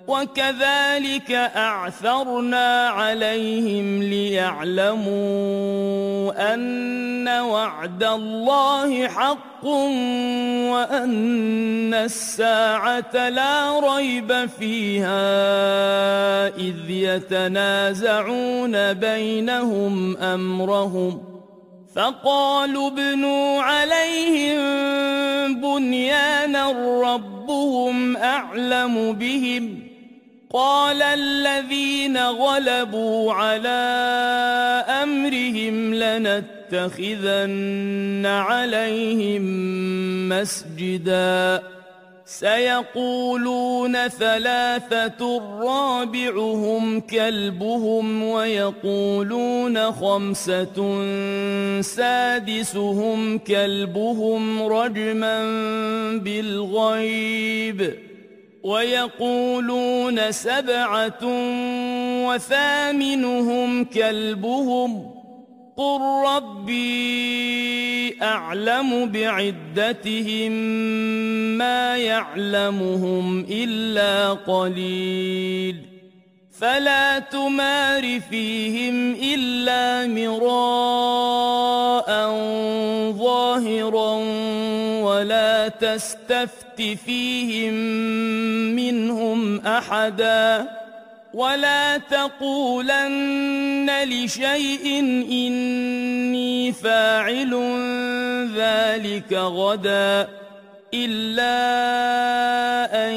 وكذلك أعثرنا عليهم ليعلموا أن وعد الله حق وأن الساعة لا ريب فيها إذ يتنازعون بينهم أمرهم فقالوا ابنوا عليهم بنيانا ربهم أعلم بهم قال الذين غلبوا على أمرهم لنتخذن عليهم مسجدا سيقولون ثلاثة رابعهم كلبهم ويقولون خمسة سادسهم كلبهم رجما بالغيب ويقولون سبعة وثامنهم كلبهم قل ربي أعلم بعدتهم ما يعلمهم إلا قليل فلا تمار فيهم إلا مراء ظاهرا ولا تستفت فيهم منهم أحدا ولا تقولن لشيء إني فاعل ذلك غدا إلا أن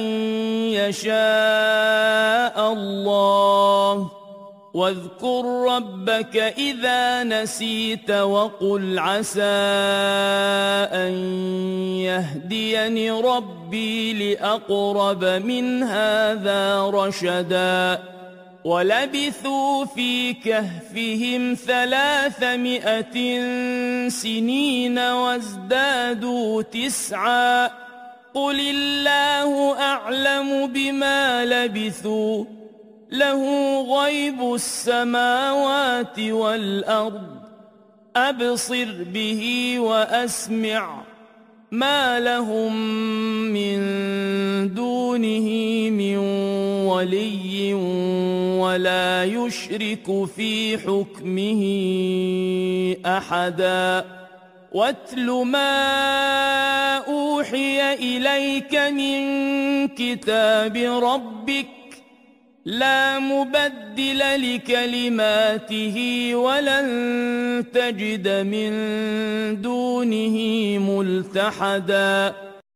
يشاء الله واذكر ربك إذا نسيت وقل عسى أن يهديني ربي لأقرب من هذا رشدا ولبثوا في كهفهم 300 سنين وازدادوا 9 قل الله أعلم بما لبثوا له غيب السماوات والأرض أبصر به وأسمع ما لهم من دونه من ولي ولا يشرك في حكمه أحدا واتل ما أوحي إليك من كتاب ربك لا مبدل لكلماته ولن تجد من دونه ملتحدا